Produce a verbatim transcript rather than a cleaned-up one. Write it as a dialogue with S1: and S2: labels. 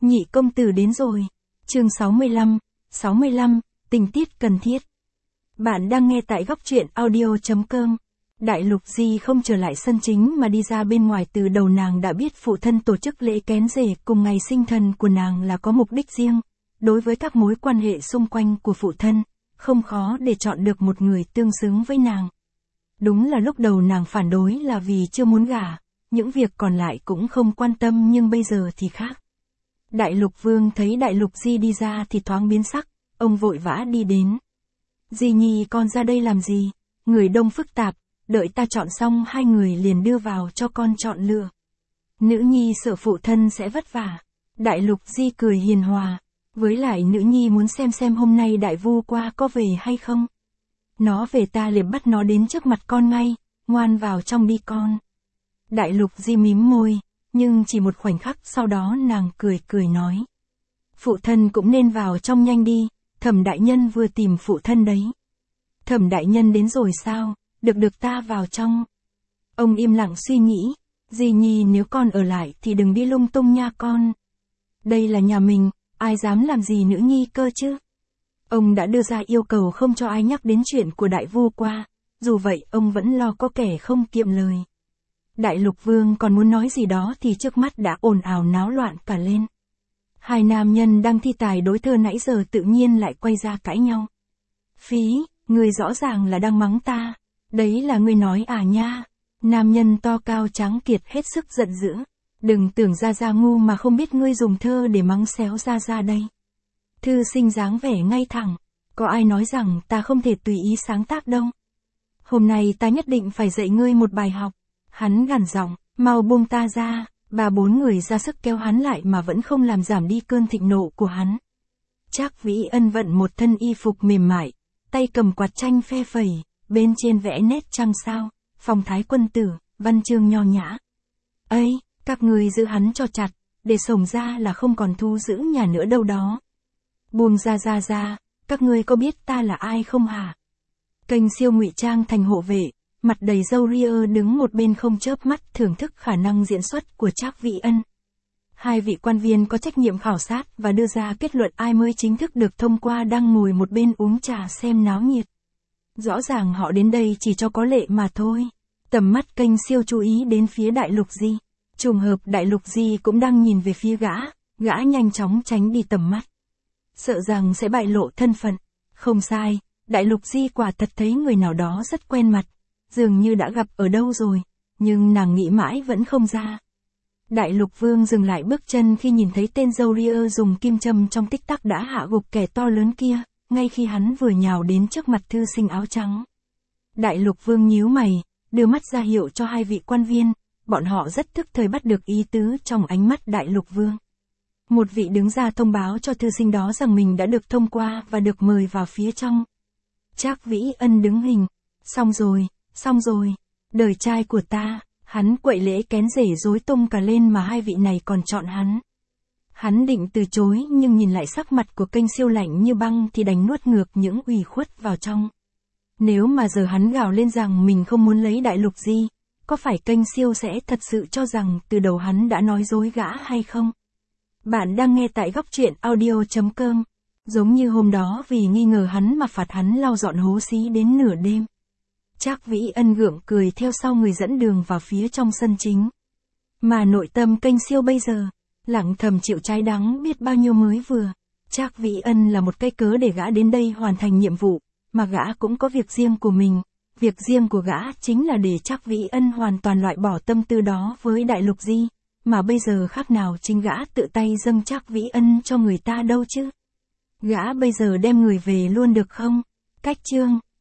S1: Nhị công tử đến rồi. Chương sáu mươi lăm, sáu mươi lăm, tình tiết cần thiết. Bạn đang nghe tại góc truyện audio chấm com. Đại Lục Di không trở lại sân chính mà đi ra bên ngoài. Từ đầu nàng đã biết phụ thân tổ chức lễ kén rể cùng ngày sinh thần của nàng là có mục đích riêng. Đối với các mối quan hệ xung quanh của phụ thân, không khó để chọn được một người tương xứng với nàng. Đúng là lúc đầu nàng phản đối là vì chưa muốn gả, những việc còn lại cũng không quan tâm, nhưng bây giờ thì khác. Đại Lục Vương thấy Đại Lục Di đi ra thì thoáng biến sắc, ông vội vã đi đến. Di Nhi con ra đây làm gì? Người đông phức tạp, đợi ta chọn xong hai người liền đưa vào cho con chọn lựa. Nữ nhi sợ phụ thân sẽ vất vả. Đại Lục Di cười hiền hòa, với lại nữ nhi muốn xem xem hôm nay đại vu qua có về hay không. Nó về ta liền bắt nó đến trước mặt con ngay, ngoan vào trong đi con. Đại Lục Di mím môi, nhưng chỉ một khoảnh khắc sau đó nàng cười cười nói. Phụ thân cũng nên vào trong nhanh đi, Thẩm đại nhân vừa tìm phụ thân đấy. Thẩm đại nhân đến rồi sao, được được ta vào trong. Ông im lặng suy nghĩ, Di Nhi nếu con ở lại thì đừng đi lung tung nha con. Đây là nhà mình, ai dám làm gì nữ nhi cơ chứ. Ông đã đưa ra yêu cầu không cho ai nhắc đến chuyện của đại vu qua, dù vậy ông vẫn lo có kẻ không kiệm lời. Đại Lục Vương còn muốn nói gì đó thì trước mắt đã ồn ào náo loạn cả lên. Hai nam nhân đang thi tài đối thơ nãy giờ tự nhiên lại quay ra cãi nhau. Phí, người rõ ràng là đang mắng ta, đấy là ngươi nói à nha. Nam nhân to cao tráng kiệt hết sức giận dữ. Đừng tưởng Gia Gia ngu mà không biết ngươi dùng thơ để mắng xéo Gia Gia đây. Thư sinh dáng vẻ ngay thẳng, có ai nói rằng ta không thể tùy ý sáng tác đâu. Hôm nay ta nhất định phải dạy ngươi một bài học. Hắn gằn giọng, mau buông ta ra. Ba bốn người ra sức kéo hắn lại mà vẫn không làm giảm đi cơn thịnh nộ của hắn. Trác Vĩ Ân vận một thân y phục mềm mại, tay cầm quạt tranh phe phẩy, bên trên vẽ nét trăng sao, phong thái quân tử, văn chương nho nhã. Ây, các người giữ hắn cho chặt, để sổng ra là không còn thu giữ nhà nữa đâu đó. Buông ra ra ra, các ngươi có biết ta là ai không hả? Kênh Siêu ngụy trang thành hộ vệ, mặt đầy râu ria đứng một bên không chớp mắt thưởng thức khả năng diễn xuất của Trác Vĩ Ân. Hai vị quan viên có trách nhiệm khảo sát và đưa ra kết luận ai mới chính thức được thông qua đang ngồi một bên uống trà xem náo nhiệt. Rõ ràng họ đến đây chỉ cho có lệ mà thôi. Tầm mắt kênh Siêu chú ý đến phía Đại Lục Di. Trùng hợp Đại Lục Di cũng đang nhìn về phía gã, gã nhanh chóng tránh đi tầm mắt. Sợ rằng sẽ bại lộ thân phận. Không sai, Đại Lục Di quả thật thấy người nào đó rất quen mặt. Dường như đã gặp ở đâu rồi, nhưng nàng nghĩ mãi vẫn không ra. Đại Lục Vương dừng lại bước chân khi nhìn thấy tên râu ria dùng kim châm trong tích tắc đã hạ gục kẻ to lớn kia, ngay khi hắn vừa nhào đến trước mặt thư sinh áo trắng. Đại Lục Vương nhíu mày, đưa mắt ra hiệu cho hai vị quan viên, bọn họ rất thức thời bắt được ý tứ trong ánh mắt Đại Lục Vương. Một vị đứng ra thông báo cho thư sinh đó rằng mình đã được thông qua và được mời vào phía trong. Trác Vĩ Ân đứng hình, xong rồi. Xong rồi, đời trai của ta, hắn quậy lễ kén rể rối tung cả lên mà hai vị này còn chọn hắn. Hắn định từ chối nhưng nhìn lại sắc mặt của kênh Siêu lạnh như băng thì đành nuốt ngược những ủy khuất vào trong. Nếu mà giờ hắn gào lên rằng mình không muốn lấy Đại Lục Di, có phải kênh Siêu sẽ thật sự cho rằng từ đầu hắn đã nói dối gã hay không? Bạn đang nghe tại góc truyện audio chấm com. Giống như hôm đó vì nghi ngờ hắn mà phạt hắn lau dọn hố xí đến nửa đêm. Trác Vĩ Ân gượng cười theo sau người dẫn đường vào phía trong sân chính. Mà nội tâm kênh Siêu bây giờ, lặng thầm chịu trái đắng biết bao nhiêu mới vừa. Trác Vĩ Ân là một cái cớ để gã đến đây hoàn thành nhiệm vụ, mà gã cũng có việc riêng của mình. Việc riêng của gã chính là để Trác Vĩ Ân hoàn toàn loại bỏ tâm tư đó với Đại Lục Di, mà bây giờ khác nào chính gã tự tay dâng Trác Vĩ Ân cho người ta đâu chứ. Gã bây giờ đem người về luôn được không? Cách chương